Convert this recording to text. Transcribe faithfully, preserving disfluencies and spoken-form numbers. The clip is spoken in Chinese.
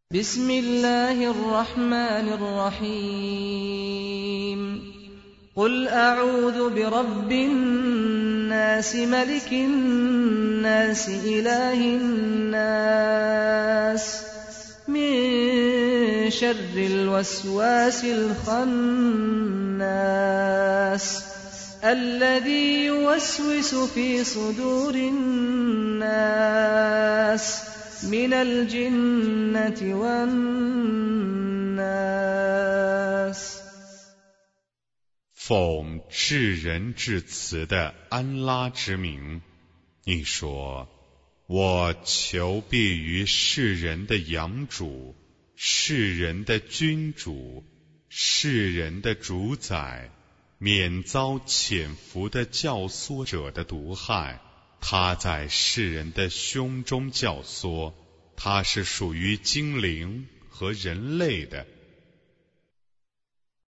بسم الله الرحمن الرحيم قل أعوذ برب الناس ملك الناس إله الناس من شر الوسواس الخناس الذي يوسوس في صدور الناس من الجنة والناس。 奉至仁至慈的安拉之名，你说：我求避于世人的养主、世人的君主、世人的主宰，免遭潜伏的教唆者的毒害。他在世人的胸中教唆，他是属于精灵和人类的。